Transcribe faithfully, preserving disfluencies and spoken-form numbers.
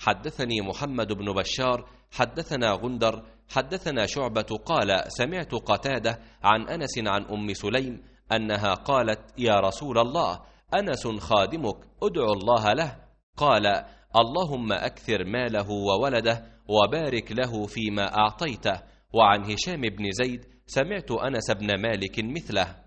حدثني محمد بن بشار حدثنا غندر حدثنا شعبة قال سمعت قتادة عن أنس عن أم سليم أنها قالت يا رسول الله أنس خادمك ادعو الله له. قال اللهم أكثر ماله وولده وبارك له فيما أعطيته. وعن هشام بن زيد سمعت أنس بن مالك مثله.